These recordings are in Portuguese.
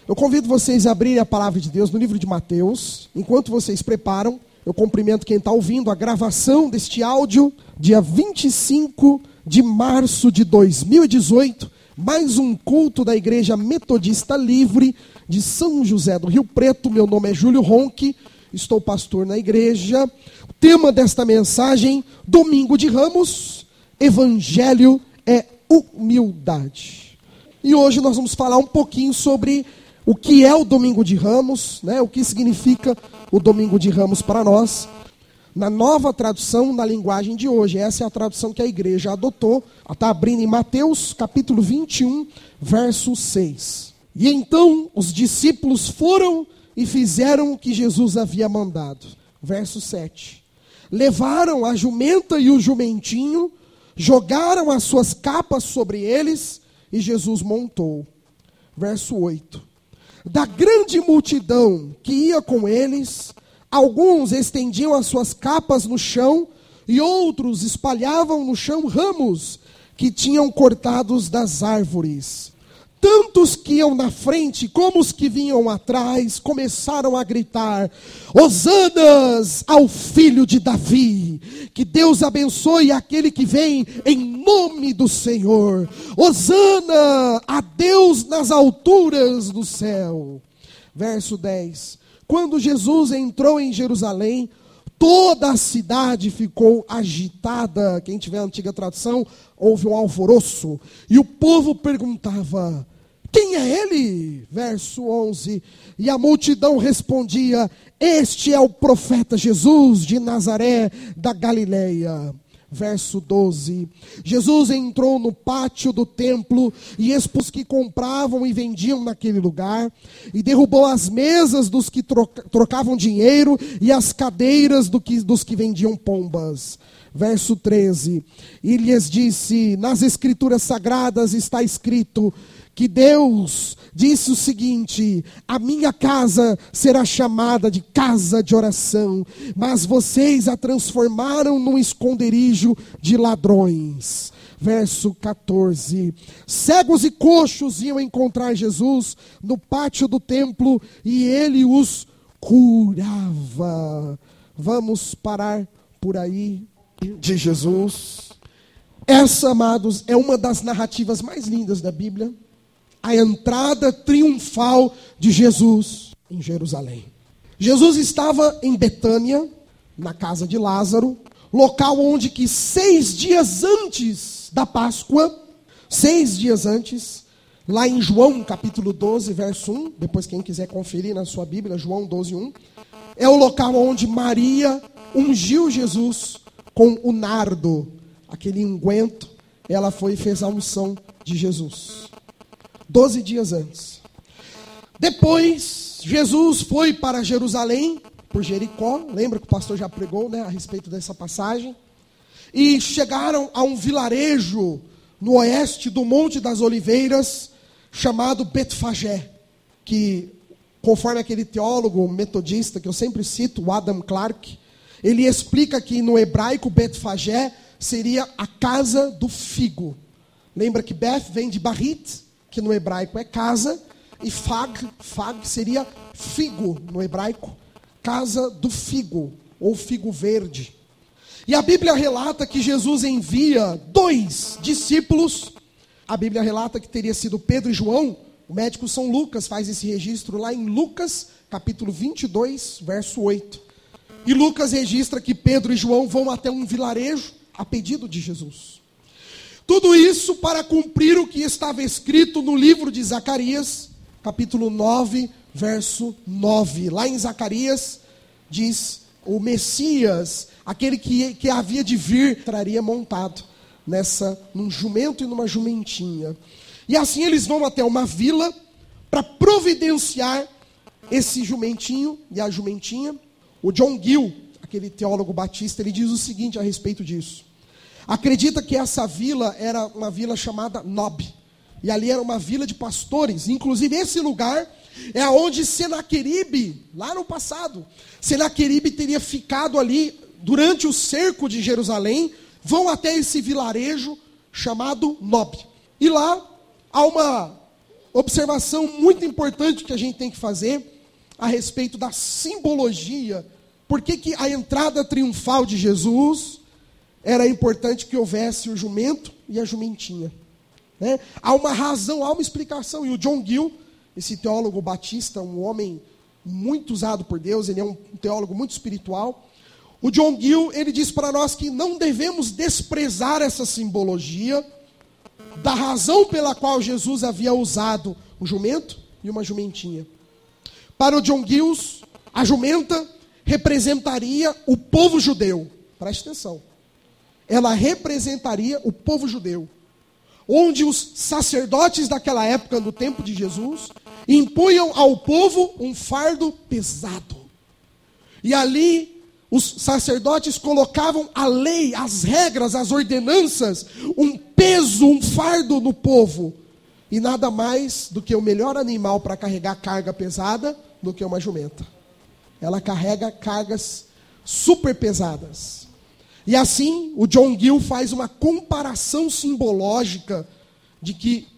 Eu convido vocês a abrirem a palavra de Deus no livro de Mateus. Enquanto vocês preparam, eu cumprimento quem está ouvindo a gravação deste áudio, dia 25 de março de 2018, mais um culto da Igreja Metodista Livre de São José do Rio Preto. Meu nome é Júlio Ronque, estou pastor na igreja. O tema desta mensagem, Domingo de Ramos, Evangelho é humildade. E hoje nós vamos falar um pouquinho sobre o que é o Domingo de Ramos, né? O que significa o Domingo de Ramos para nós. Na nova tradução, na linguagem de hoje, essa é a tradução que a igreja adotou. Ela está abrindo em Mateus, capítulo 21, verso 6. E então os discípulos foram e fizeram o que Jesus havia mandado. Verso 7. Levaram a jumenta e o jumentinho, jogaram as suas capas sobre eles e Jesus montou. Verso 8. Da grande multidão que ia com eles, alguns estendiam as suas capas no chão e outros espalhavam no chão ramos que tinham cortados das árvores. Tantos que iam na frente como os que vinham atrás começaram a gritar: Hosanas ao filho de Davi, que Deus abençoe aquele que vem em nome do Senhor. Hosana a Deus nas alturas do céu. Verso 10. Quando Jesus entrou em Jerusalém, toda a cidade ficou agitada. Quem tiver a antiga tradução, houve um alvoroço. E o povo perguntava: quem é ele? Verso 11. E a multidão respondia: este é o profeta Jesus de Nazaré da Galileia. Verso 12. Jesus entrou no pátio do templo e expôs que compravam e vendiam naquele lugar, e derrubou as mesas dos que trocavam dinheiro e as cadeiras dos que vendiam pombas. Verso 13. E lhes disse: nas escrituras sagradas está escrito que Deus disse o seguinte: a minha casa será chamada de casa de oração, mas vocês a transformaram num esconderijo de ladrões. Verso 14. Cegos e coxos iam encontrar Jesus no pátio do templo e ele os curava. Vamos parar por aí de Jesus. Essa, amados, é uma das narrativas mais lindas da Bíblia. A entrada triunfal de Jesus em Jerusalém. Jesus estava em Betânia, na casa de Lázaro, local onde que 6 dias antes da Páscoa, 6 dias antes, lá em João capítulo 12, verso 1, depois quem quiser conferir na sua Bíblia, João 12, 1, é o local onde Maria ungiu Jesus com o nardo, aquele unguento. Ela foi e fez a unção de Jesus. 12 dias antes. Depois, Jesus foi para Jerusalém, por Jericó. Lembra que o pastor já pregou, né, a respeito dessa passagem? E chegaram a um vilarejo no oeste do Monte das Oliveiras, chamado Betfagé, que, conforme aquele teólogo metodista que eu sempre cito, o Adam Clarke, ele explica que no hebraico Betfagé seria a casa do figo. Lembra que Beth vem de Barit, que no hebraico é casa, e fag seria figo no hebraico, casa do figo, ou figo verde. E a Bíblia relata que Jesus envia 2 discípulos. A Bíblia relata que teria sido Pedro e João. O médico São Lucas faz esse registro lá em Lucas, capítulo 22, verso 8. E Lucas registra que Pedro e João vão até um vilarejo a pedido de Jesus. Tudo isso para cumprir o que estava escrito no livro de Zacarias, capítulo 9, verso 9. Lá em Zacarias diz: o Messias, aquele que havia de vir, traria montado num jumento e numa jumentinha. E assim eles vão até uma vila para providenciar esse jumentinho e a jumentinha. O John Gill, aquele teólogo batista, ele diz o seguinte a respeito disso. Acredita que essa vila era uma vila chamada Nob. E ali era uma vila de pastores. Inclusive esse lugar é onde Senaqueribe, lá no passado, Senaqueribe teria ficado ali durante o cerco de Jerusalém. Vão até esse vilarejo chamado Nob. E lá há uma observação muito importante que a gente tem que fazer a respeito da simbologia. Por que a entrada triunfal de Jesus era importante que houvesse o jumento e a jumentinha, né? Há uma razão, há uma explicação. E o John Gill, esse teólogo batista, um homem muito usado por Deus, ele é um teólogo muito espiritual. O John Gill, ele diz para nós que não devemos desprezar essa simbologia da razão pela qual Jesus havia usado um jumento e uma jumentinha. Para o John Gill, a jumenta representaria o povo judeu. Preste atenção. Ela representaria o povo judeu, onde os sacerdotes daquela época, no tempo de Jesus, impunham ao povo um fardo pesado. E ali os sacerdotes colocavam a lei, as regras, as ordenanças, um peso, um fardo no povo. E nada mais do que o melhor animal para carregar carga pesada do que uma jumenta. Ela carrega cargas super pesadas. E assim, o John Gill faz uma comparação simbológica de que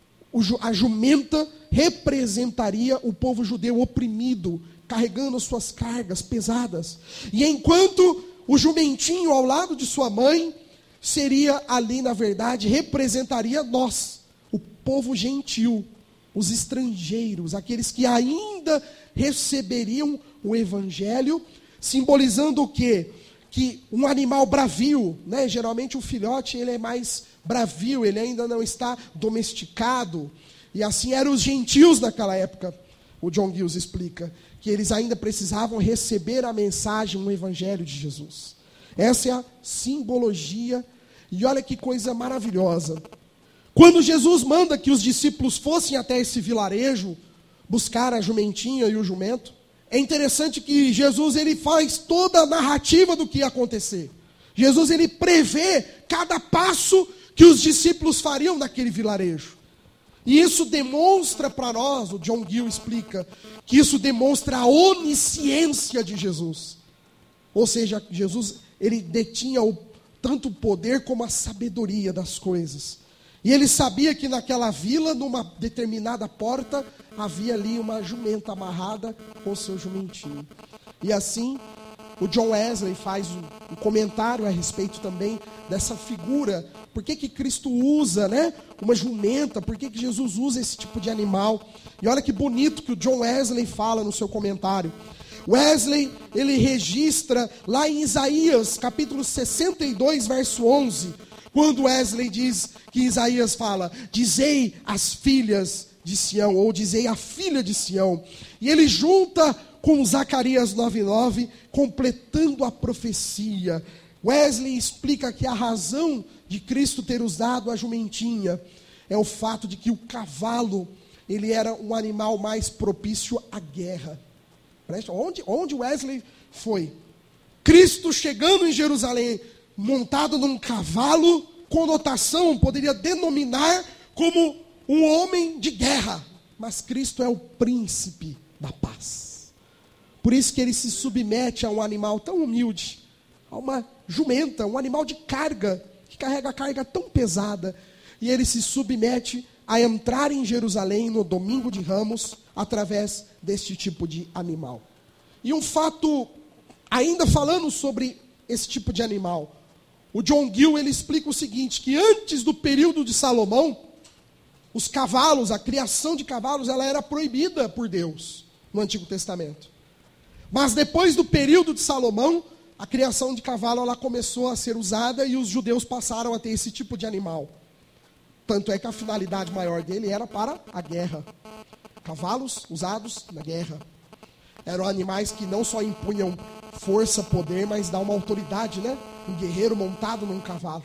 a jumenta representaria o povo judeu oprimido, carregando as suas cargas pesadas. E enquanto o jumentinho ao lado de sua mãe seria ali, na verdade, representaria nós, o povo gentil, os estrangeiros, aqueles que ainda receberiam o evangelho, simbolizando o quê? Que um animal bravio, né? Geralmente o filhote ele é mais bravio, ele ainda não está domesticado. E assim eram os gentios naquela época. O John Gill explica que eles ainda precisavam receber a mensagem, o evangelho de Jesus. Essa é a simbologia. E olha que coisa maravilhosa. Quando Jesus manda que os discípulos fossem até esse vilarejo buscar a jumentinha e o jumento, é interessante que Jesus ele faz toda a narrativa do que ia acontecer. Jesus ele prevê cada passo que os discípulos fariam naquele vilarejo. E isso demonstra para nós, o John Gill explica, que isso demonstra a onisciência de Jesus. Ou seja, Jesus ele detinha tanto o poder como a sabedoria das coisas. E ele sabia que naquela vila, numa determinada porta, havia ali uma jumenta amarrada com seu jumentinho. E assim, o John Wesley faz um comentário a respeito também dessa figura. Por que Cristo usa, né, uma jumenta? Por que Jesus usa esse tipo de animal? E olha que bonito que o John Wesley fala no seu comentário. Wesley, ele registra lá em Isaías, capítulo 62, verso 11, quando Wesley diz que Isaías fala, dizei às filhas de Sião, ou dizei à filha de Sião. E ele junta com Zacarias 9:9, completando a profecia. Wesley explica que a razão de Cristo ter usado a jumentinha é o fato de que o cavalo, ele era um animal mais propício à guerra. Onde Wesley foi? Cristo chegando em Jerusalém, montado num cavalo, conotação poderia denominar como um homem de guerra. Mas Cristo é o príncipe da paz. Por isso que ele se submete a um animal tão humilde, a uma jumenta, um animal de carga, que carrega carga tão pesada. E ele se submete a entrar em Jerusalém no domingo de Ramos, através deste tipo de animal. E um fato, ainda falando sobre esse tipo de animal, o John Gill ele explica o seguinte, que antes do período de Salomão, os cavalos, a criação de cavalos, ela era proibida por Deus no Antigo Testamento. Mas depois do período de Salomão, a criação de cavalo ela começou a ser usada e os judeus passaram a ter esse tipo de animal. Tanto é que a finalidade maior dele era para a guerra. Cavalos usados na guerra. Eram animais que não só impunham força, poder, mas dá uma autoridade, né? Um guerreiro montado num cavalo.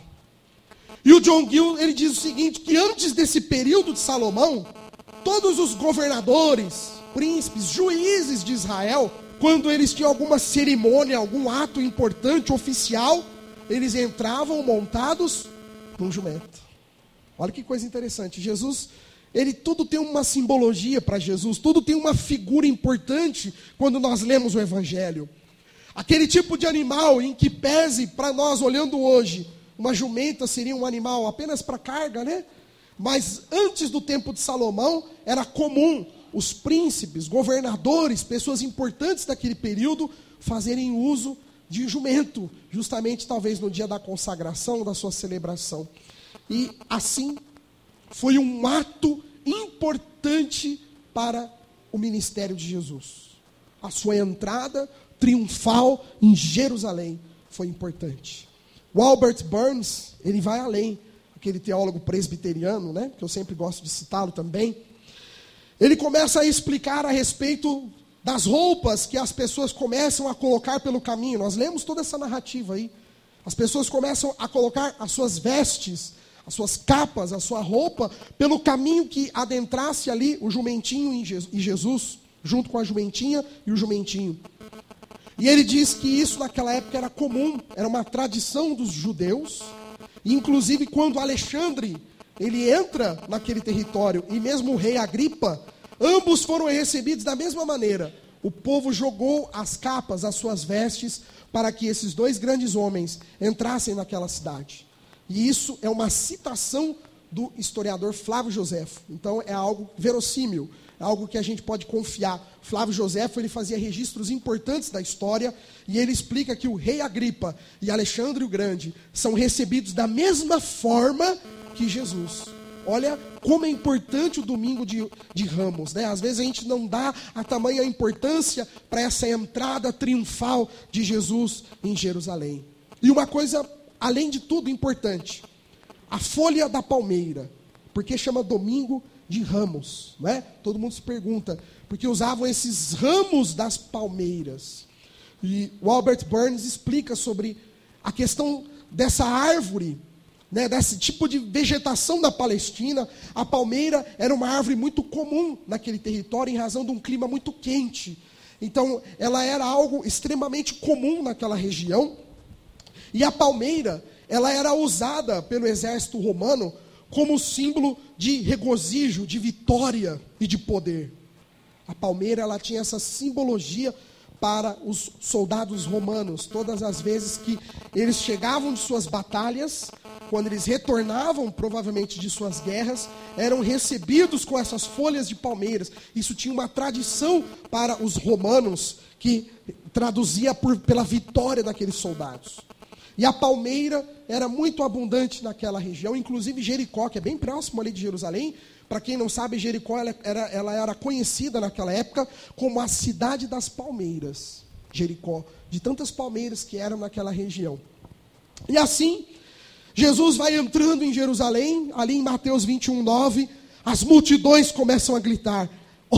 E o John Gill, ele diz o seguinte, que antes desse período de Salomão, todos os governadores, príncipes, juízes de Israel, quando eles tinham alguma cerimônia, algum ato importante, oficial, eles entravam montados num jumento. Olha que coisa interessante. Jesus, tudo tem uma simbologia para Jesus, tudo tem uma figura importante quando nós lemos o Evangelho. Aquele tipo de animal em que pese, para nós olhando hoje, uma jumenta seria um animal apenas para carga, né? Mas antes do tempo de Salomão, era comum os príncipes, governadores, pessoas importantes daquele período, fazerem uso de jumento, justamente talvez no dia da consagração, da sua celebração. E assim, foi um ato importante para o ministério de Jesus. A sua entrada triunfal em Jerusalém foi importante. O Albert Burns, ele vai além, aquele teólogo presbiteriano, né, que eu sempre gosto de citá-lo também. Ele começa a explicar a respeito das roupas que as pessoas começam a colocar pelo caminho. Nós lemos toda essa narrativa aí. As pessoas começam a colocar as suas vestes, as suas capas, a sua roupa, pelo caminho que adentrasse ali o jumentinho e Jesus, junto com a jumentinha e o jumentinho. E ele diz que isso naquela época era comum, era uma tradição dos judeus. E, inclusive, quando Alexandre ele entra naquele território, e mesmo o rei Agripa, ambos foram recebidos da mesma maneira. O povo jogou as capas, as suas vestes, para que esses dois grandes homens entrassem naquela cidade. E isso é uma citação do historiador Flávio Joséfo. Então é algo verossímil, é algo que a gente pode confiar. Flávio Joséfo, ele fazia registros importantes da história, e ele explica que o rei Agripa e Alexandre o Grande são recebidos da mesma forma que Jesus. Olha como é importante o domingo de Ramos, né? Às vezes a gente não dá a tamanha importância para essa entrada triunfal de Jesus em Jerusalém. E uma coisa, além de tudo, importante: a folha da palmeira. Por que chama domingo de Ramos, não é? Todo mundo se pergunta, porque usavam esses ramos das palmeiras. E o Albert Burns explica sobre a questão dessa árvore, né, desse tipo de vegetação da Palestina. A palmeira era uma árvore muito comum naquele território em razão de um clima muito quente. Então, ela era algo extremamente comum naquela região. E a palmeira, ela era usada pelo exército romano como símbolo de regozijo, de vitória e de poder. A palmeira, ela tinha essa simbologia para os soldados romanos. Todas as vezes que eles chegavam de suas batalhas, quando eles retornavam provavelmente de suas guerras, eram recebidos com essas folhas de palmeiras. Isso tinha uma tradição para os romanos, que traduzia pela vitória daqueles soldados. E a palmeira era muito abundante naquela região, inclusive Jericó, que é bem próximo ali de Jerusalém. Para quem não sabe, Jericó ela era conhecida naquela época como a cidade das palmeiras. Jericó, de tantas palmeiras que eram naquela região. E assim, Jesus vai entrando em Jerusalém, ali em Mateus 21:9, as multidões começam a gritar: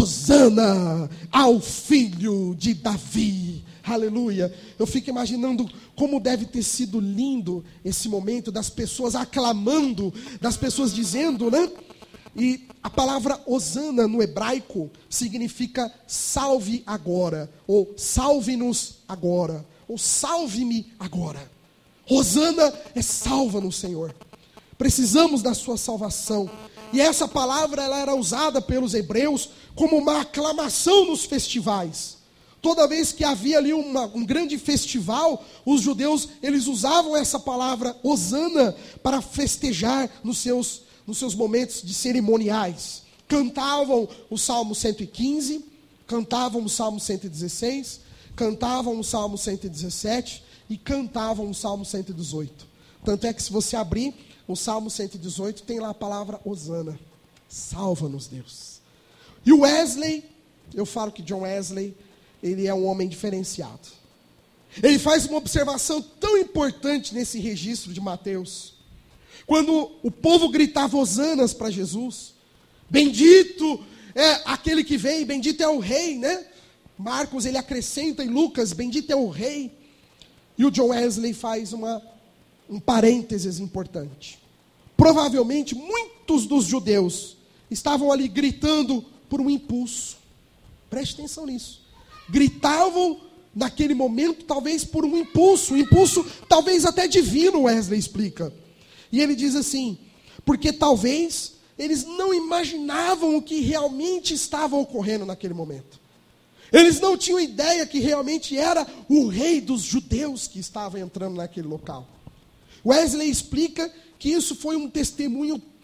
Hosana ao filho de Davi. Aleluia. Eu fico imaginando como deve ter sido lindo esse momento das pessoas aclamando, das pessoas dizendo, né? E a palavra Hosana no hebraico significa salve agora, ou salve-nos agora, ou salve-me agora. Hosana é salva-nos, Senhor. Precisamos da sua salvação. E essa palavra ela era usada pelos hebreus como uma aclamação nos festivais. Toda vez que havia ali um grande festival, os judeus eles usavam essa palavra Hosana para festejar nos seus momentos de cerimoniais. Cantavam o Salmo 115, cantavam o Salmo 116, cantavam o Salmo 117 e cantavam o Salmo 118. Tanto é que se você abrir o Salmo 118, tem lá a palavra Hosana. Salva-nos, Deus. E o Wesley, eu falo que John Wesley, ele é um homem diferenciado. Ele faz uma observação tão importante nesse registro de Mateus. Quando o povo gritava hosanas para Jesus, bendito é aquele que vem, bendito é o rei, né? Marcos, ele acrescenta em Lucas, bendito é o rei. E o John Wesley faz um parênteses importante. Provavelmente, muitos dos judeus estavam ali gritando por um impulso. Preste atenção nisso. Gritavam naquele momento, talvez por um impulso talvez até divino, Wesley explica. E ele diz assim, porque talvez eles não imaginavam o que realmente estava ocorrendo naquele momento. Eles não tinham ideia que realmente era o rei dos judeus que estava entrando naquele local. Wesley explica que isso foi um testemunho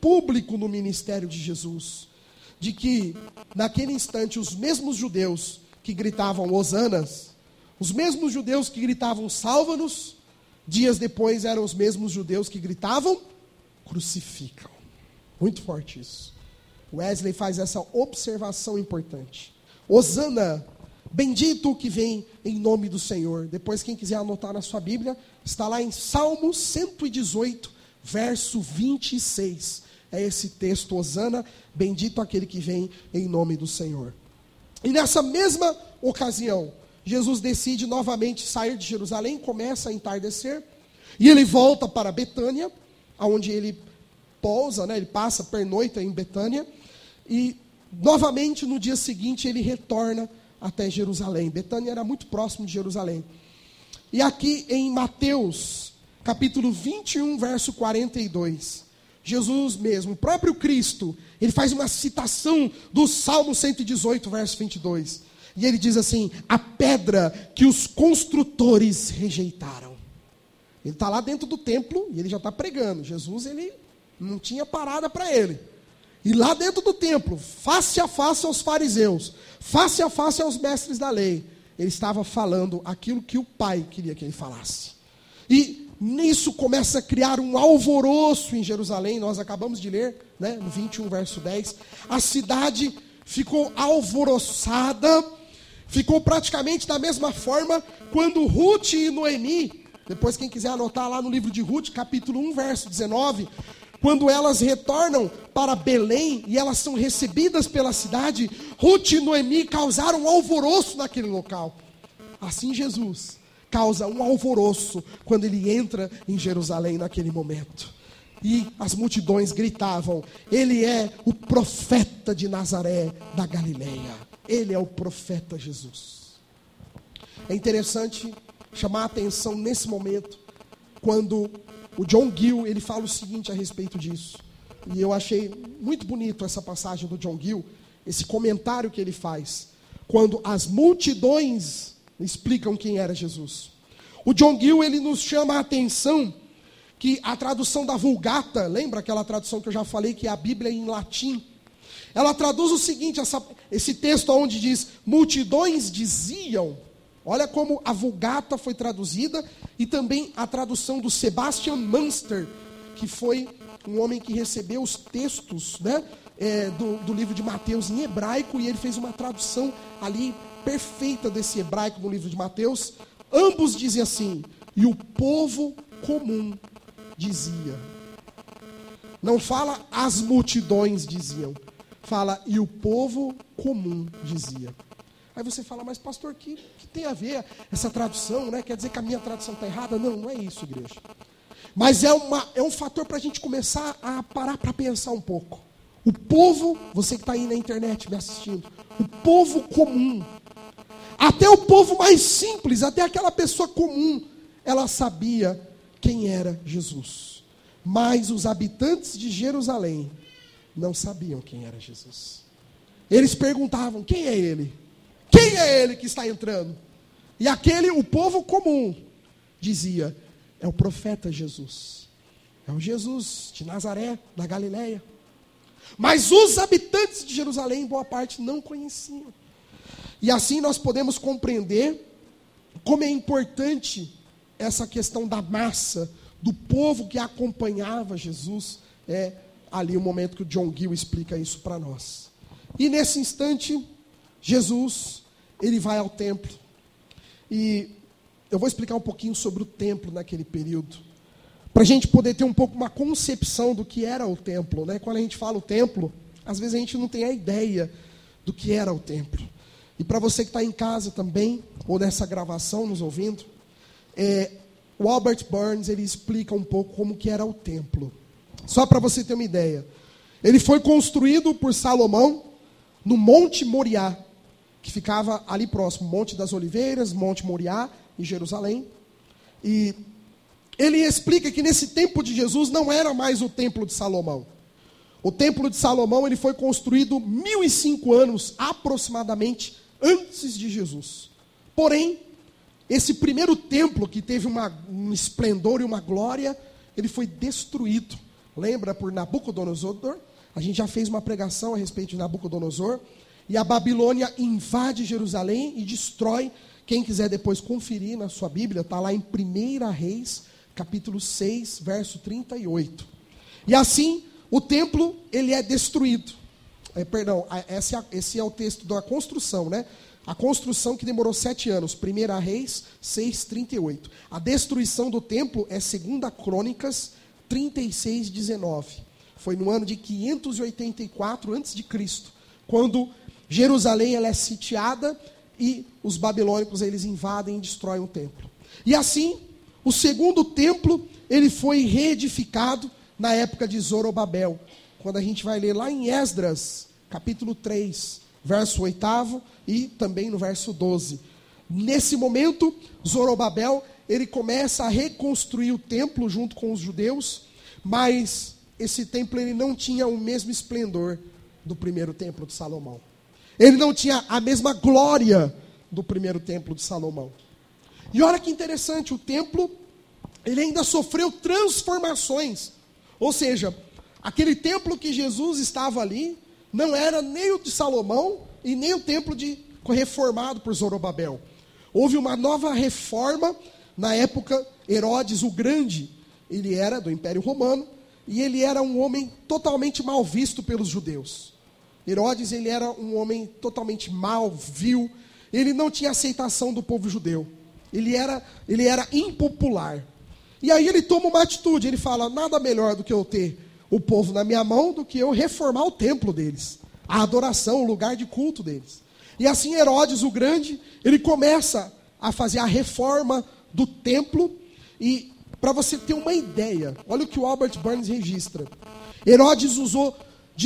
público no ministério de Jesus, de que naquele instante os mesmos judeus que gritavam hosanas, os mesmos judeus que gritavam salva-nos, dias depois eram os mesmos judeus que gritavam crucificam. Muito forte isso. Wesley faz essa observação importante. Hosana, bendito o que vem em nome do Senhor. Depois, quem quiser anotar na sua Bíblia, está lá em Salmo 118, verso 26. É esse texto, Hosana, bendito aquele que vem em nome do Senhor. E nessa mesma ocasião, Jesus decide novamente sair de Jerusalém, começa a entardecer, e ele volta para Betânia, onde ele pousa, ele passa, pernoita em Betânia, e novamente no dia seguinte ele retorna até Jerusalém. Betânia era muito próximo de Jerusalém. E aqui em Mateus, capítulo 21, verso 42, Jesus mesmo, o próprio Cristo, ele faz uma citação do Salmo 118, verso 22. E ele diz assim: a pedra que os construtores rejeitaram. Ele está lá dentro do templo e ele já está pregando. Jesus, ele não tinha parada para ele. E lá dentro do templo, face a face aos fariseus, face a face aos mestres da lei, ele estava falando aquilo que o Pai queria que ele falasse. E nisso começa a criar um alvoroço em Jerusalém. Nós acabamos de ler, no 21, verso 10. A cidade ficou alvoroçada, ficou praticamente da mesma forma quando Ruth e Noemi, depois quem quiser anotar lá no livro de Ruth, capítulo 1, verso 19, quando elas retornam para Belém e elas são recebidas pela cidade, Ruth e Noemi causaram um alvoroço naquele local. Assim Jesus causa um alvoroço quando ele entra em Jerusalém naquele momento. E as multidões gritavam: ele é o profeta de Nazaré da Galileia. Ele é o profeta Jesus. É interessante chamar a atenção nesse momento, quando o John Gill, ele fala o seguinte a respeito disso. E eu achei muito bonito essa passagem do John Gill, esse comentário que ele faz, quando as multidões explicam quem era Jesus. O John Gill, ele nos chama a atenção que a tradução da Vulgata, lembra aquela tradução que eu já falei, que é a Bíblia em latim? Ela traduz o seguinte, esse texto onde diz, multidões diziam. Olha como a Vulgata foi traduzida, e também a tradução do Sebastian Münster, que foi um homem que recebeu os textos do livro de Mateus em hebraico, e ele fez uma tradução ali perfeita desse hebraico no livro de Mateus. Ambos dizem assim: e o povo comum dizia. Não fala as multidões diziam, fala e o povo comum dizia. Aí você fala, mas pastor, que tem a ver essa tradução, Quer dizer que a minha tradução está errada? Não, não é isso, igreja. Mas é um fator para a gente começar a parar para pensar um pouco. O povo, você que está aí na internet me assistindo, o povo comum, até o povo mais simples, até aquela pessoa comum, ela sabia quem era Jesus. Mas os habitantes de Jerusalém não sabiam quem era Jesus. Eles perguntavam, quem é ele? Quem é ele que está entrando? E o povo comum, dizia, é o profeta Jesus. É o Jesus de Nazaré, da Galileia. Mas os habitantes de Jerusalém, boa parte, não conheciam. E assim nós podemos compreender como é importante essa questão da massa, do povo que acompanhava Jesus. É ali o momento que o John Gill explica isso para nós. E nesse instante, Jesus, ele vai ao templo. E eu vou explicar um pouquinho sobre o templo naquele período, para a gente poder ter um pouco uma concepção do que era o templo. Quando a gente fala o templo, às vezes a gente não tem a ideia do que era o templo. E para você que está em casa também, ou nessa gravação nos ouvindo, o Albert Burns, ele explica um pouco como que era o templo. Só para você ter uma ideia. Ele foi construído por Salomão no Monte Moriá, que ficava ali próximo, Monte das Oliveiras, Monte Moriá, em Jerusalém. E ele explica que nesse tempo de Jesus não era mais o templo de Salomão. O templo de Salomão, ele foi construído 1005 anos, aproximadamente, antes de Jesus. Porém, esse primeiro templo, que teve um esplendor e uma glória, ele foi destruído lembra, por Nabucodonosor. A gente já fez uma pregação a respeito de Nabucodonosor. E a Babilônia invade Jerusalém e destrói. Quem quiser depois conferir na sua Bíblia, está lá em 1 Reis, capítulo 6, verso 38. E assim, o templo, ele é destruído. Esse é o texto da construção, né? A construção que demorou 7 anos, 1 Reis 6, 38. A destruição do templo é 2 Crônicas 36, 19. Foi no ano de 584 a.C., quando Jerusalém ela é sitiada e os babilônicos eles invadem e destroem o templo. E assim, o segundo templo ele foi reedificado na época de Zorobabel. Quando a gente vai ler lá em Esdras, capítulo 3, verso 8 e também no verso 12. Nesse momento, Zorobabel, ele começa a reconstruir o templo junto com os judeus, mas esse templo ele não tinha o mesmo esplendor do primeiro templo de Salomão. Ele não tinha a mesma glória do primeiro templo de Salomão. E olha que interessante, o templo, ele ainda sofreu transformações. Ou seja, aquele templo que Jesus estava ali, não era nem o de Salomão e nem o templo reformado por Zorobabel. Houve uma nova reforma na época. Herodes o Grande, ele era do Império Romano, e ele era um homem totalmente mal visto pelos judeus. Herodes, ele era um homem totalmente mal, vil, ele não tinha aceitação do povo judeu. Ele era impopular. E aí ele toma uma atitude, ele fala, nada melhor do que eu ter o povo na minha mão do que eu reformar o templo deles, a adoração, o lugar de culto deles. E assim Herodes o Grande, ele começa a fazer a reforma do templo. E para você ter uma ideia, olha o que o Albert Barnes registra. Herodes usou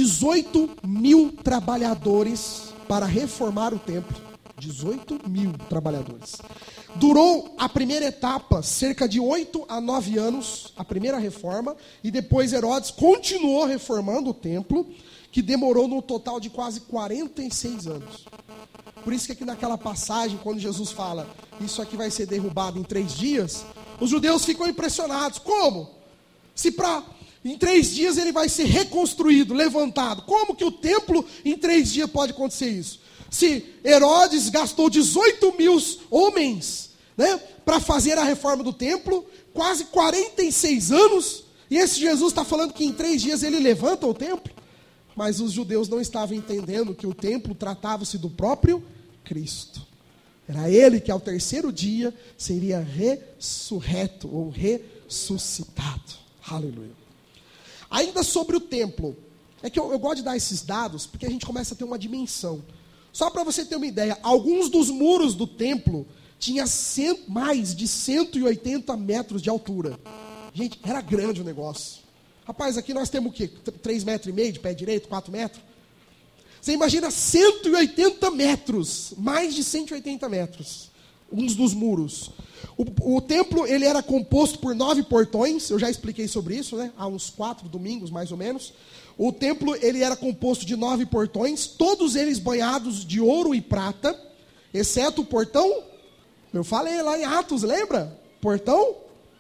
18.000 trabalhadores para reformar o templo. 18.000 trabalhadores. Durou a primeira etapa cerca de 8 a 9 anos, a primeira reforma, e depois Herodes continuou reformando o templo, que demorou no total de quase 46 anos. Por isso que aqui naquela passagem, quando Jesus fala, isso aqui vai ser derrubado em 3 dias, os judeus ficam impressionados. Como? Se em 3 dias ele vai ser reconstruído, levantado. Como que o templo em 3 dias pode acontecer isso? Se Herodes gastou 18.000 homens, né, para fazer a reforma do templo, quase 46 anos, e esse Jesus está falando que em 3 dias ele levanta o templo. Mas os judeus não estavam entendendo que o templo tratava-se do próprio Cristo. Era ele que ao 3º dia seria ressurreto ou ressuscitado. Aleluia. Ainda sobre o templo, é que eu gosto de dar esses dados, porque a gente começa a ter uma dimensão. Só para você ter uma ideia, alguns dos muros do templo tinham mais de 180 metros de altura. Gente, era grande o negócio. Rapaz, aqui nós temos o quê? 3,5 metros de pé direito, 4 metros? Você imagina 180 metros, mais de 180 metros, uns dos muros. O templo, ele era composto por 9 portões, eu já expliquei sobre isso, né? Há uns 4 domingos, mais ou menos. O templo, ele era composto de 9 portões, todos eles banhados de ouro e prata, exceto o portão, eu falei lá em Atos, lembra? Portão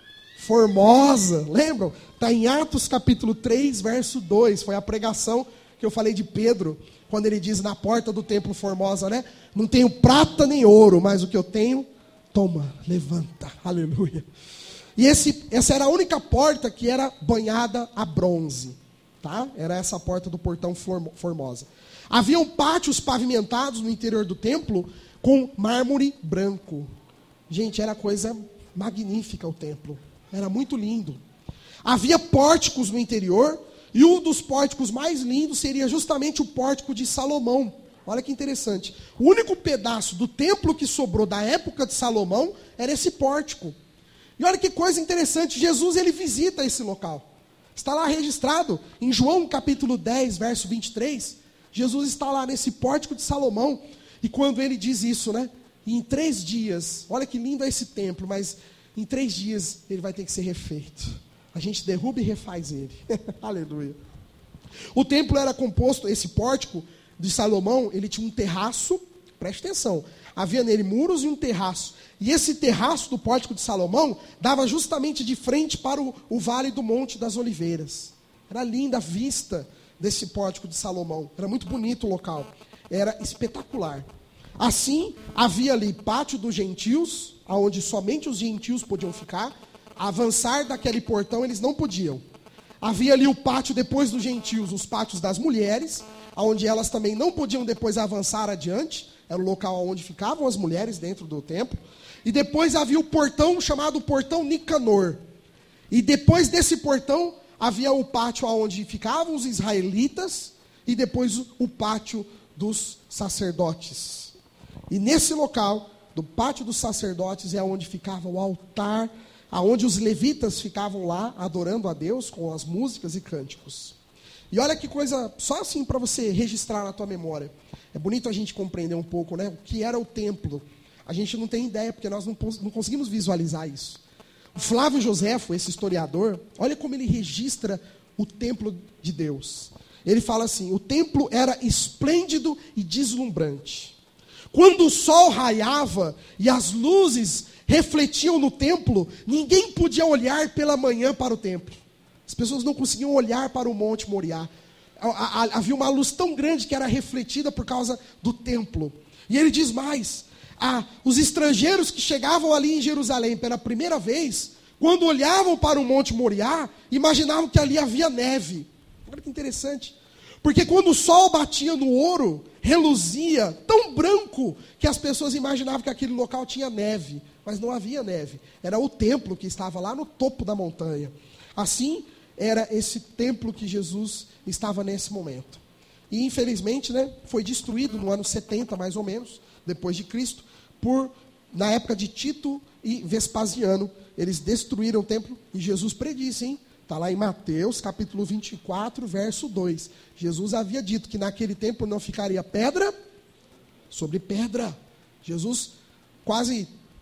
Formosa, lembram? Está em Atos capítulo 3, verso 2, foi a pregação que eu falei de Pedro, quando ele diz na porta do templo Formosa, né? Não tenho prata nem ouro, mas o que eu tenho, toma, levanta, aleluia. E essa era a única porta que era banhada a bronze. Tá? Era essa a porta do portão Formosa. Haviam pátios pavimentados no interior do templo com mármore branco. Gente, era coisa magnífica o templo. Era muito lindo. Havia pórticos no interior, e um dos pórticos mais lindos seria justamente o pórtico de Salomão. Olha que interessante. O único pedaço do templo que sobrou da época de Salomão era esse pórtico. E olha que coisa interessante, Jesus ele visita esse local. Está lá registrado em João capítulo 10, verso 23. Jesus está lá nesse pórtico de Salomão. E quando ele diz isso, né? E em 3 dias, olha que lindo é esse templo, mas em 3 dias ele vai ter que ser refeito. A gente derruba e refaz ele. Aleluia. O templo era composto, esse pórtico de Salomão, ele tinha um terraço, preste atenção. Havia nele muros e um terraço. E esse terraço do pórtico de Salomão dava justamente de frente para o vale do Monte das Oliveiras. Era linda a vista desse pórtico de Salomão. Era muito bonito o local. Era espetacular. Assim, havia ali pátio dos gentios, onde somente os gentios podiam ficar. Avançar daquele portão eles não podiam. Havia ali o pátio depois dos gentios, os pátios das mulheres, onde elas também não podiam depois avançar adiante. Era o local onde ficavam as mulheres dentro do templo. E depois havia o portão chamado Portão Nicanor. E depois desse portão havia o pátio onde ficavam os israelitas e depois o pátio dos sacerdotes. E nesse local, do pátio dos sacerdotes, é onde ficava o altar, aonde os levitas ficavam lá adorando a Deus com as músicas e cânticos. E olha que coisa, só assim para você registrar na tua memória. É bonito a gente compreender um pouco, né, o que era o templo. A gente não tem ideia, porque nós não conseguimos visualizar isso. O Flávio Joséfo, esse historiador, olha como ele registra o templo de Deus. Ele fala assim: o templo era esplêndido e deslumbrante. Quando o sol raiava e as luzes refletiam no templo, ninguém podia olhar pela manhã para o templo. As pessoas não conseguiam olhar para o Monte Moriá. Havia uma luz tão grande que era refletida por causa do templo. E ele diz mais: os estrangeiros que chegavam ali em Jerusalém pela primeira vez, quando olhavam para o Monte Moriá, imaginavam que ali havia neve. Olha que interessante. Porque quando o sol batia no ouro, reluzia tão branco que as pessoas imaginavam que aquele local tinha neve. Mas não havia neve. Era o templo que estava lá no topo da montanha. Assim, era esse templo que Jesus estava nesse momento. E infelizmente, né, foi destruído no ano 70, mais ou menos, depois de Cristo, na época de Tito e Vespasiano. Eles destruíram o templo e Jesus predisse, hein? Está lá em Mateus, capítulo 24, verso 2. Jesus havia dito que naquele templo não ficaria pedra sobre pedra. Jesus, quase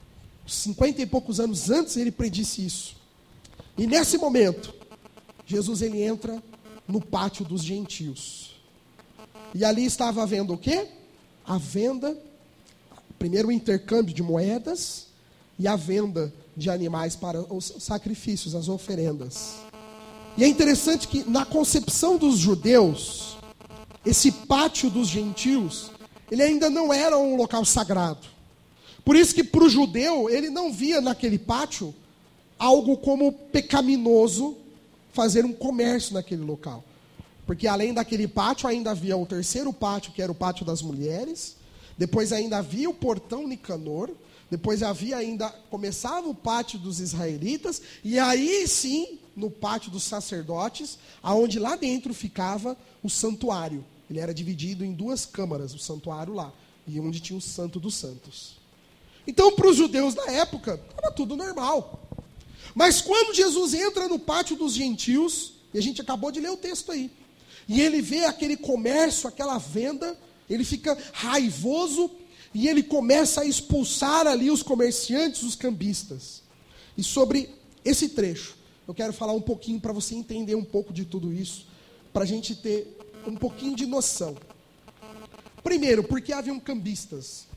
50 e poucos anos antes, ele predisse isso. E nesse momento, Jesus ele entra no pátio dos gentios. E ali estava havendo o quê? A venda, primeiro o intercâmbio de moedas e a venda de animais para os sacrifícios, as oferendas. E é interessante que na concepção dos judeus, esse pátio dos gentios, ele ainda não era um local sagrado. Por isso que para o judeu, ele não via naquele pátio algo como pecaminoso fazer um comércio naquele local. Porque além daquele pátio, ainda havia o terceiro pátio, que era o pátio das mulheres. Depois ainda havia o portão Nicanor. Depois começava o pátio dos israelitas. E aí sim, no pátio dos sacerdotes, aonde lá dentro ficava o santuário. Ele era dividido em duas câmaras, o santuário lá, e onde tinha o Santo dos Santos. Então, para os judeus da época, estava tudo normal. Mas quando Jesus entra no pátio dos gentios, e a gente acabou de ler o texto aí, e ele vê aquele comércio, aquela venda, ele fica raivoso, e ele começa a expulsar ali os comerciantes, os cambistas. E sobre esse trecho, eu quero falar um pouquinho para você entender um pouco de tudo isso, para a gente ter um pouquinho de noção. Primeiro, porque haviam cambistas.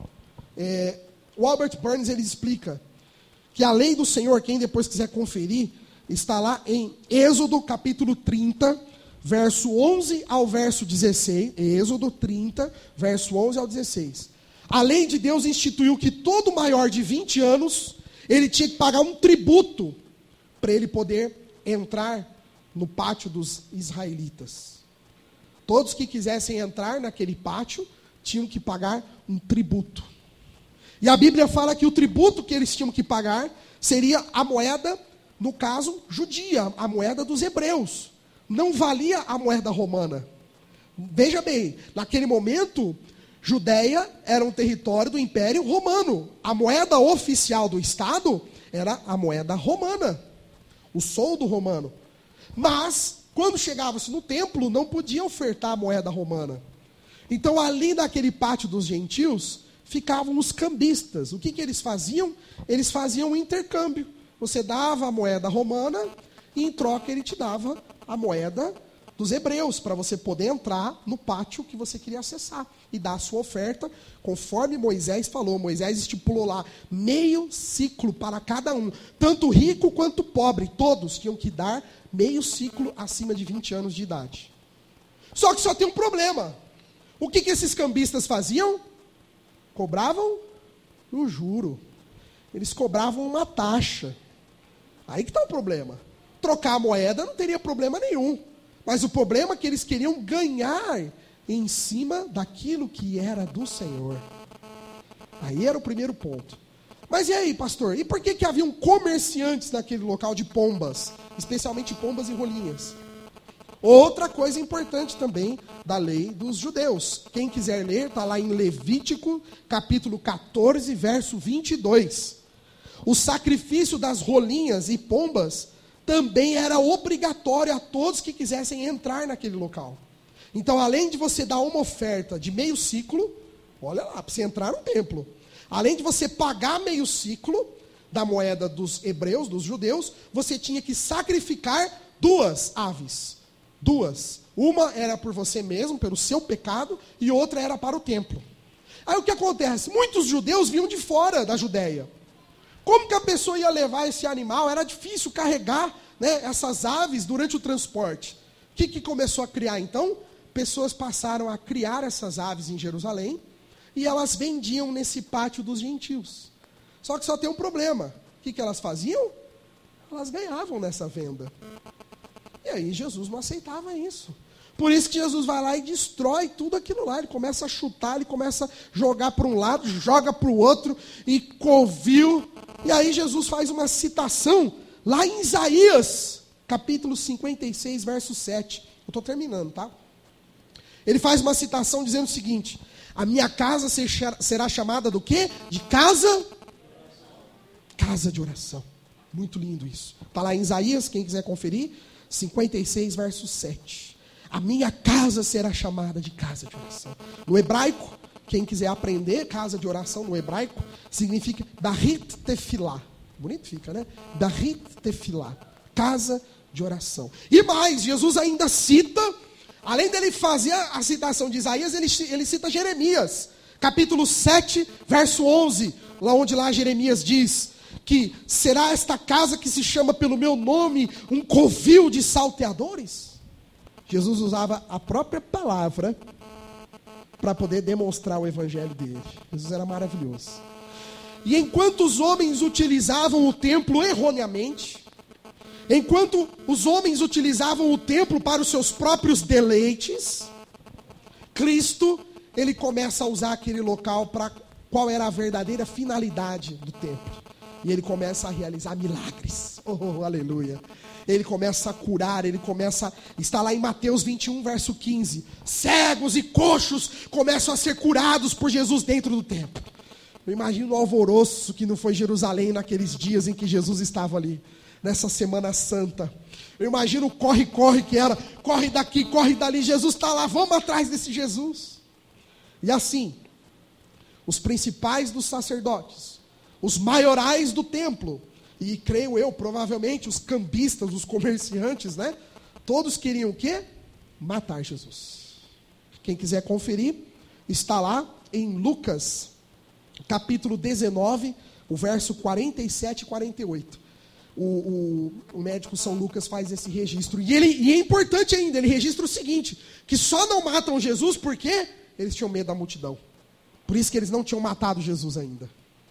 O Albert Burns ele explica que a lei do Senhor, quem depois quiser conferir, está lá em Êxodo capítulo 30, verso 11 ao verso 16. Êxodo 30, verso 11 ao 16. A lei de Deus instituiu que todo maior de 20 anos, ele tinha que pagar um tributo para ele poder entrar no pátio dos israelitas. Todos que quisessem entrar naquele pátio tinham que pagar um tributo. E a Bíblia fala que o tributo que eles tinham que pagar seria a moeda, no caso, judia, a moeda dos hebreus. Não valia a moeda romana. Veja bem, naquele momento, Judeia era um território do Império Romano. A moeda oficial do Estado era a moeda romana, o soldo romano. Mas, quando chegava-se no templo, não podia ofertar a moeda romana. Então, ali naquele pátio dos gentios, ficavam os cambistas. O que eles faziam? Eles faziam um intercâmbio. Você dava a moeda romana e, em troca, ele te dava a moeda dos hebreus, para você poder entrar no pátio que você queria acessar e dar a sua oferta, conforme Moisés falou. Moisés estipulou lá meio ciclo para cada um, tanto rico quanto pobre, todos tinham que dar meio ciclo acima de 20 anos de idade. Só que só tem um problema. O que esses cambistas faziam? Cobravam o juro. Eles cobravam uma taxa. Aí que está o problema. Trocar a moeda não teria problema nenhum. Mas o problema é que eles queriam ganhar em cima daquilo que era do Senhor. Aí era o primeiro ponto. Mas e aí, pastor? E por que haviam comerciantes naquele local de pombas? Especialmente pombas e rolinhas. Outra coisa importante também da lei dos judeus. Quem quiser ler, está lá em Levítico, capítulo 14, verso 22. O sacrifício das rolinhas e pombas também era obrigatório a todos que quisessem entrar naquele local. Então, além de você dar uma oferta de meio ciclo, olha lá, para você entrar no templo, além de você pagar meio ciclo da moeda dos hebreus, dos judeus, você tinha que sacrificar 2 aves. 2. Uma era por você mesmo, pelo seu pecado, e outra era para o templo. Aí o que acontece? Muitos judeus vinham de fora da Judéia. Como que a pessoa ia levar esse animal? Era difícil carregar, né, essas aves durante o transporte. O que começou a criar então? Pessoas passaram a criar essas aves em Jerusalém e elas vendiam nesse pátio dos gentios. Só que só tem um problema. O que elas faziam? Elas ganhavam nessa venda. E aí Jesus não aceitava isso. Por isso que Jesus vai lá e destrói tudo aquilo lá. Ele começa a chutar, ele começa a jogar para um lado, joga para o outro, e covil. E aí Jesus faz uma citação lá em Isaías, capítulo 56, verso 7. Eu estou terminando, tá? Ele faz uma citação dizendo o seguinte: a minha casa será chamada do quê? De casa de oração. Muito lindo isso. Está lá em Isaías, quem quiser conferir, 56, verso 7. A minha casa será chamada de casa de oração. No hebraico, quem quiser aprender, casa de oração no hebraico, significa Darit Tefilá. Bonito fica, né? Darit Tefilá. Casa de oração. E mais, Jesus ainda cita, além dele fazer a citação de Isaías, ele cita Jeremias. Capítulo 7, verso 11. Onde Jeremias diz que será esta casa que se chama pelo meu nome um covil de salteadores? Jesus usava a própria palavra para poder demonstrar o evangelho dele. Jesus era maravilhoso. E enquanto os homens utilizavam o templo erroneamente, enquanto os homens utilizavam o templo para os seus próprios deleites, Cristo, ele começa a usar aquele local para qual era a verdadeira finalidade do templo. E ele começa a realizar milagres. Oh, aleluia. Ele começa a curar, está lá em Mateus 21, verso 15. Cegos e coxos começam a ser curados por Jesus dentro do templo. Eu imagino o alvoroço que não foi Jerusalém naqueles dias em que Jesus estava ali, nessa Semana Santa. Eu imagino o corre-corre que era, corre daqui, corre dali, Jesus está lá, vamos atrás desse Jesus. E assim, os principais dos sacerdotes, os maiorais do templo, e creio eu, provavelmente, os cambistas, os comerciantes, né? Todos queriam o quê? Matar Jesus. Quem quiser conferir, está lá em Lucas, capítulo 19, o verso 47 e 48. O médico São Lucas faz esse registro. E é importante ainda, ele registra o seguinte, que só não matam Jesus porque eles tinham medo da multidão. Por isso que eles não tinham matado Jesus ainda.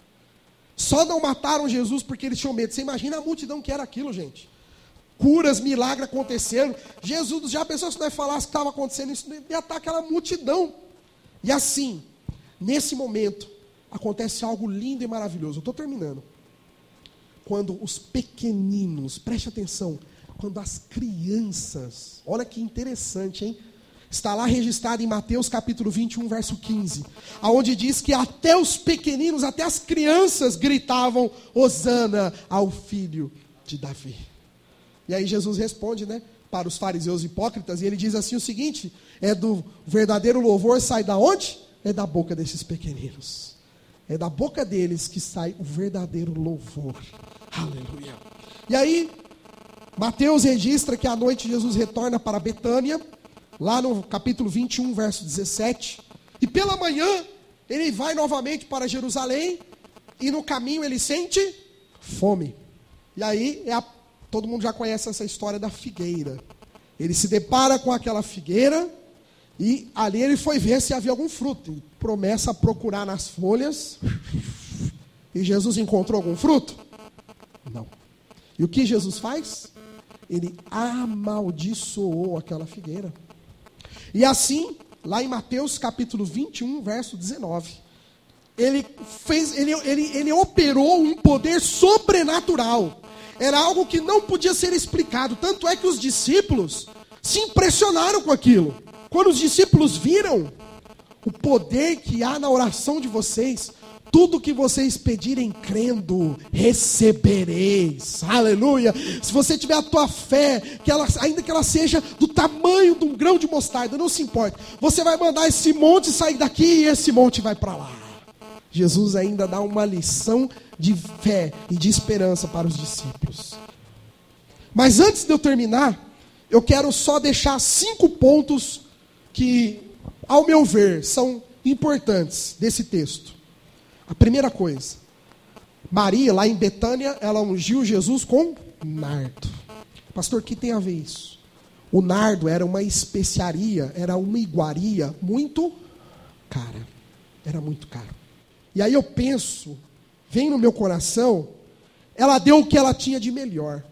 Só não mataram Jesus porque eles tinham medo. Você imagina a multidão que era aquilo, gente. Curas, milagres aconteceram. Jesus, já pensou se nós falasse que estava acontecendo isso? Ia estar aquela multidão. E assim, nesse momento, acontece algo lindo e maravilhoso. Eu estou terminando. Quando os pequeninos, preste atenção, quando as crianças, olha que interessante, hein? Está lá registrado em Mateus capítulo 21, verso 15, aonde diz que até os pequeninos, até as crianças gritavam, Hosana ao filho de Davi. E aí Jesus responde, né, para os fariseus hipócritas, e ele diz assim o seguinte, do verdadeiro louvor sai da onde? É da boca desses pequeninos. É da boca deles que sai o verdadeiro louvor. Aleluia. E aí, Mateus registra que à noite Jesus retorna para Betânia, lá no capítulo 21, verso 17. E pela manhã, ele vai novamente para Jerusalém, e no caminho ele sente fome. E aí, todo mundo já conhece essa história da figueira. Ele se depara com aquela figueira, e ali ele foi ver se havia algum fruto. Ele começa a procurar nas folhas. E Jesus encontrou algum fruto? Não. E o que Jesus faz? Ele amaldiçoou aquela figueira. E assim, lá em Mateus capítulo 21, verso 19, ele operou um poder sobrenatural. Era algo que não podia ser explicado. Tanto é que os discípulos se impressionaram com aquilo. Quando os discípulos viram o poder que há na oração de vocês, tudo que vocês pedirem crendo, recebereis. Aleluia. Se você tiver a tua fé, ainda que ela seja do tamanho de um grão de mostarda, não se importa. Você vai mandar esse monte sair daqui e esse monte vai para lá. Jesus ainda dá uma lição de fé e de esperança para os discípulos. Mas antes de eu terminar, eu quero só deixar 5 pontos que, ao meu ver, são importantes desse texto. A primeira coisa, Maria, lá em Betânia, ela ungiu Jesus com nardo. Pastor, o que tem a ver isso? O nardo era uma especiaria, era uma iguaria muito cara. Era muito caro. E aí eu penso, vem no meu coração, ela deu o que ela tinha de melhor.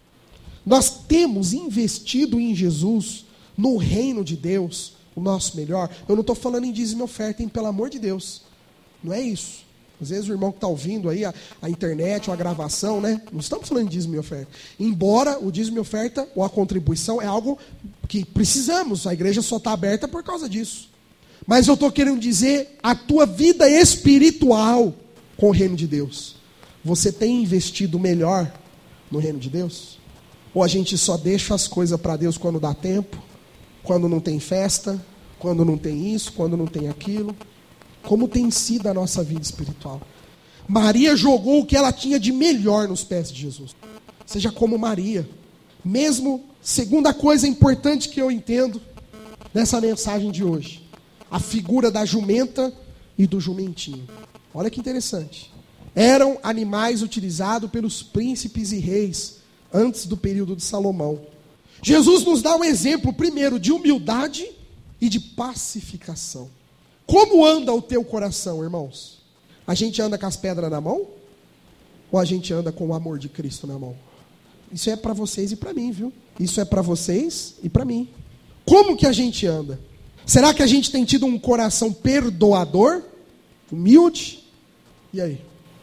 Nós temos investido em Jesus, no reino de Deus, o nosso melhor. Eu não estou falando em dízimo e oferta, hein, pelo amor de Deus. Não é isso. Às vezes o irmão que está ouvindo aí a internet ou a gravação, né? Não estamos falando de dízimo e oferta. Embora o dízimo e oferta ou a contribuição é algo que precisamos. A igreja só está aberta por causa disso. Mas eu estou querendo dizer a tua vida espiritual com o reino de Deus. Você tem investido melhor no reino de Deus? Ou a gente só deixa as coisas para Deus quando dá tempo? Quando não tem festa? Quando não tem isso? Quando não tem aquilo? Como tem sido a nossa vida espiritual? Maria jogou o que ela tinha de melhor nos pés de Jesus. Seja como Maria. Mesmo, segunda coisa importante que eu entendo nessa mensagem de hoje. A figura da jumenta e do jumentinho. Olha que interessante. Eram animais utilizados pelos príncipes e reis antes do período de Salomão. Jesus nos dá um exemplo, primeiro, de humildade e de pacificação. Como anda o teu coração, irmãos? A gente anda com as pedras na mão? Ou a gente anda com o amor de Cristo na mão? Isso é para vocês e para mim, viu? Isso é para vocês e para mim. Como que a gente anda? Será que a gente tem tido um coração perdoador? Humilde? E aí?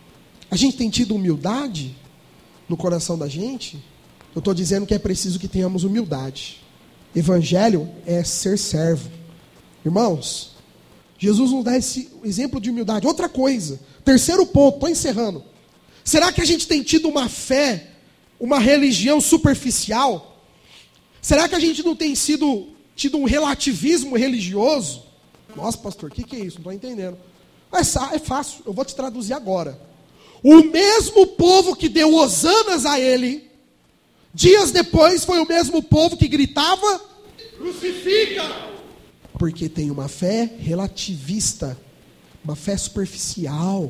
A gente tem tido humildade no coração da gente? Eu estou dizendo que é preciso que tenhamos humildade. Evangelho é ser servo. Irmãos, Jesus nos dá esse exemplo de humildade. Outra coisa, terceiro ponto, estou encerrando. Será que a gente tem tido uma fé, uma religião superficial? Será que a gente não tem tido um relativismo religioso? Nossa, pastor, o que é isso? Não estou entendendo. É fácil, eu vou te traduzir agora. O mesmo povo que deu hosanas a ele, dias depois foi o mesmo povo que gritava: crucifica! Porque tem uma fé relativista, uma fé superficial.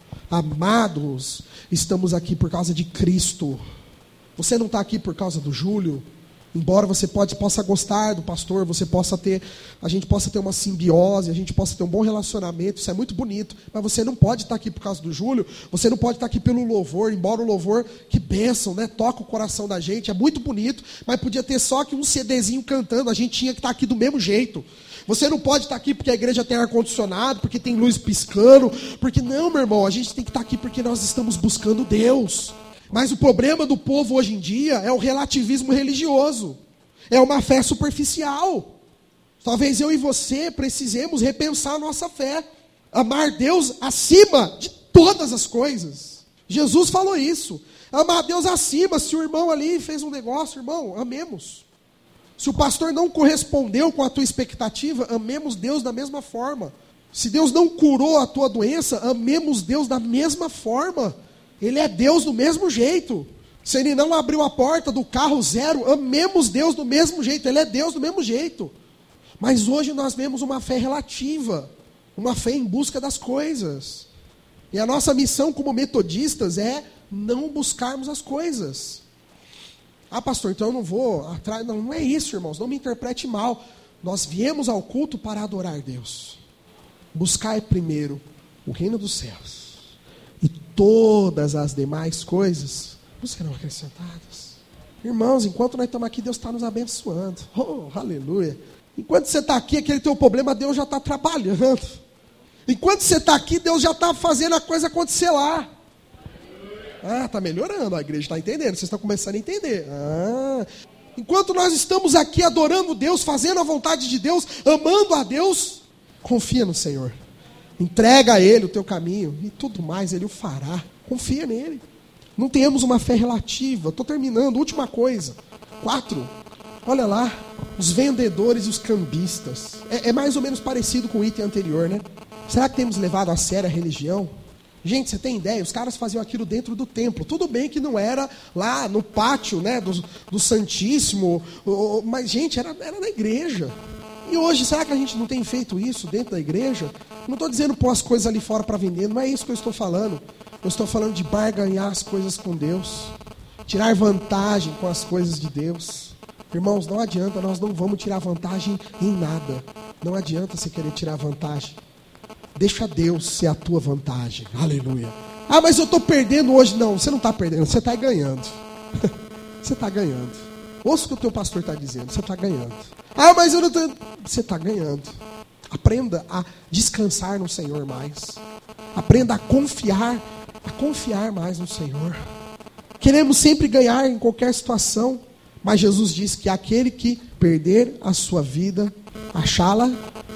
Amados, estamos aqui por causa de Cristo. Você não está aqui por causa do Júlio. Embora você possa gostar do pastor, a gente possa ter uma simbiose, a gente possa ter um bom relacionamento, isso é muito bonito. Mas você não pode estar aqui por causa do Júlio, você não pode estar aqui pelo louvor, embora o louvor, que bênção, né? Toca o coração da gente, é muito bonito, mas podia ter só que um CDzinho cantando, a gente tinha que estar aqui do mesmo jeito. Você não pode estar aqui porque a igreja tem ar-condicionado, porque tem luz piscando, porque não, meu irmão, a gente tem que estar aqui porque nós estamos buscando Deus. Mas o problema do povo hoje em dia é o relativismo religioso. É uma fé superficial. Talvez eu e você precisemos repensar a nossa fé. Amar Deus acima de todas as coisas. Jesus falou isso. Amar Deus acima. Se o irmão ali fez um negócio, irmão, amemos. Se o pastor não correspondeu com a tua expectativa, amemos Deus da mesma forma. Se Deus não curou a tua doença, amemos Deus da mesma forma. Ele é Deus do mesmo jeito. Se ele não abriu a porta do carro zero, amemos Deus do mesmo jeito. Ele é Deus do mesmo jeito. Mas hoje nós vemos uma fé relativa. Uma fé em busca das coisas. E a nossa missão como metodistas é não buscarmos as coisas. Ah, pastor, então eu não vou atrás. Não, não é isso, irmãos. Não me interprete mal. Nós viemos ao culto para adorar Deus. Buscar primeiro o reino dos céus. E todas as demais coisas serão acrescentadas. Irmãos, enquanto nós estamos aqui, Deus está nos abençoando. Oh, aleluia. Enquanto você está aqui, aquele teu problema, Deus já está trabalhando. Enquanto você está aqui, Deus já está fazendo a coisa acontecer lá. Ah, está melhorando, a igreja está entendendo, vocês estão começando a entender. Enquanto nós estamos aqui adorando Deus, fazendo a vontade de Deus, amando a Deus, confia no Senhor. Entrega a Ele o teu caminho e tudo mais Ele o fará. Confia nele. Não tenhamos uma fé relativa. Estou terminando, última coisa. 4. Olha lá, os vendedores e os cambistas. É mais ou menos parecido com o item anterior, né? Será que temos levado a sério a religião? Gente, você tem ideia? Os caras faziam aquilo dentro do templo. Tudo bem que não era lá no pátio, né, do Santíssimo, mas, gente, era na igreja. E hoje, será que a gente não tem feito isso dentro da igreja? Não estou dizendo pôr as coisas ali fora para vender, não é isso que eu estou falando. Eu estou falando de barganhar as coisas com Deus. Tirar vantagem com as coisas de Deus. Irmãos, não adianta, nós não vamos tirar vantagem em nada. Não adianta você querer tirar vantagem. Deixa Deus ser a tua vantagem. Aleluia. Ah, mas eu estou perdendo hoje. Não, você não está perdendo, você está ganhando. Você está ganhando. Ouça o que o teu pastor está dizendo, você está ganhando. Ah, mas eu não estou... Você está ganhando. Aprenda a descansar no Senhor mais. Aprenda a confiar mais no Senhor. Queremos sempre ganhar em qualquer situação, mas Jesus disse que aquele que perder a sua vida, achá-la,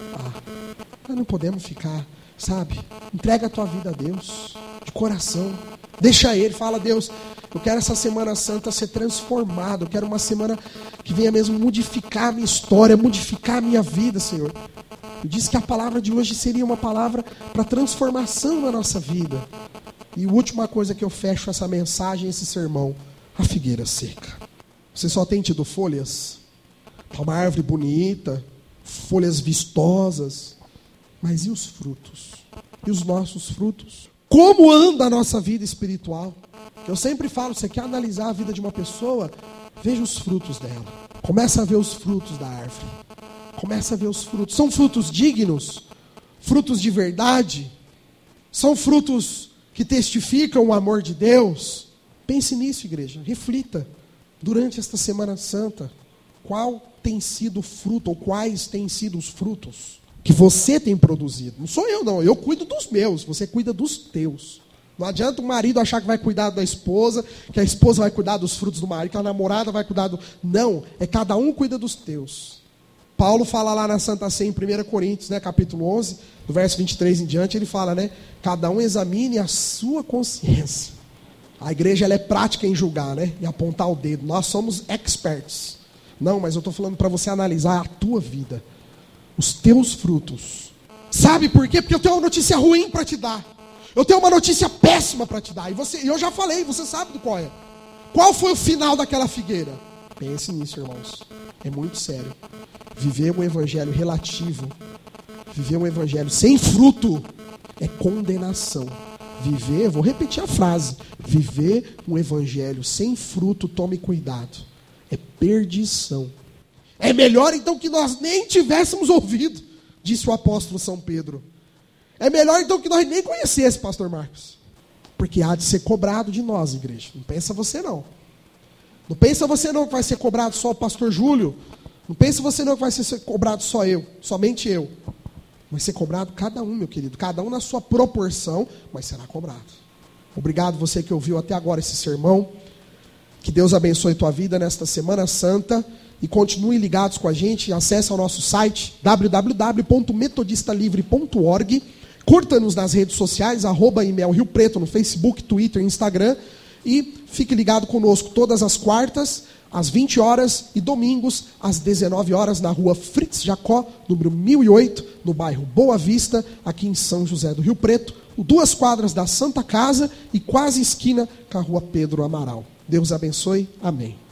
nós não podemos ficar, sabe? Entrega a tua vida a Deus, de coração. Deixa Ele, fala: Deus, eu quero essa Semana Santa ser transformado. Eu quero uma semana que venha mesmo modificar a minha história, modificar a minha vida, Senhor. Eu disse que a palavra de hoje seria uma palavra para transformação na nossa vida. E a última coisa que eu fecho essa mensagem, esse sermão: a figueira seca. Você só tem tido folhas? Tá uma árvore bonita, folhas vistosas. Mas e os frutos? E os nossos frutos? Como anda a nossa vida espiritual? Eu sempre falo, você quer analisar a vida de uma pessoa? Veja os frutos dela. Começa a ver os frutos da árvore. Começa a ver os frutos. São frutos dignos? Frutos de verdade? São frutos que testificam o amor de Deus? Pense nisso, igreja. Reflita. Durante esta Semana Santa, qual tem sido o fruto, ou quais têm sido os frutos que você tem produzido? Não sou eu, não. Eu cuido dos meus, você cuida dos teus. Não adianta o marido achar que vai cuidar da esposa, que a esposa vai cuidar dos frutos do marido, que a namorada vai cuidar do... Não, é cada um cuida dos teus. Paulo fala lá na Santa Ceia, em 1 Coríntios, né, capítulo 11, do verso 23 em diante, ele fala, né, cada um examine a sua consciência. A igreja, ela é prática em julgar, né, e apontar o dedo. Nós somos experts. Não, mas eu estou falando para você analisar a tua vida, os teus frutos. Sabe por quê? Porque eu tenho uma notícia ruim para te dar. Eu tenho uma notícia péssima para te dar. E eu já falei, você sabe do qual é. Qual foi o final daquela figueira? Pense nisso, irmãos. É muito sério. Viver um evangelho relativo, viver um evangelho sem fruto, é condenação. Vou repetir a frase. Viver um evangelho sem fruto, tome cuidado, é perdição. É melhor então que nós nem tivéssemos ouvido, disse o apóstolo São Pedro. É melhor então que nós nem conhecêssemos, pastor Marcos. Porque há de ser cobrado de nós, igreja. Não pensa você não. Não pensa você não que vai ser cobrado só o pastor Júlio. Não pensa você não que vai ser cobrado só eu, somente eu. Vai ser cobrado cada um, meu querido. Cada um na sua proporção, mas será cobrado. Obrigado você que ouviu até agora esse sermão. Que Deus abençoe tua vida nesta Semana Santa. E continue ligados com a gente. Acesse o nosso site www.metodistalivre.org. Curta-nos nas redes sociais, @IMEL Rio Preto, no Facebook, Twitter, Instagram. E fique ligado conosco todas as quartas, às 20 horas, e domingos, às 19 horas, na rua Fritz Jacó, número 1008, no bairro Boa Vista, aqui em São José do Rio Preto, 2 quadras da Santa Casa e quase esquina com a rua Pedro Amaral. Deus abençoe. Amém.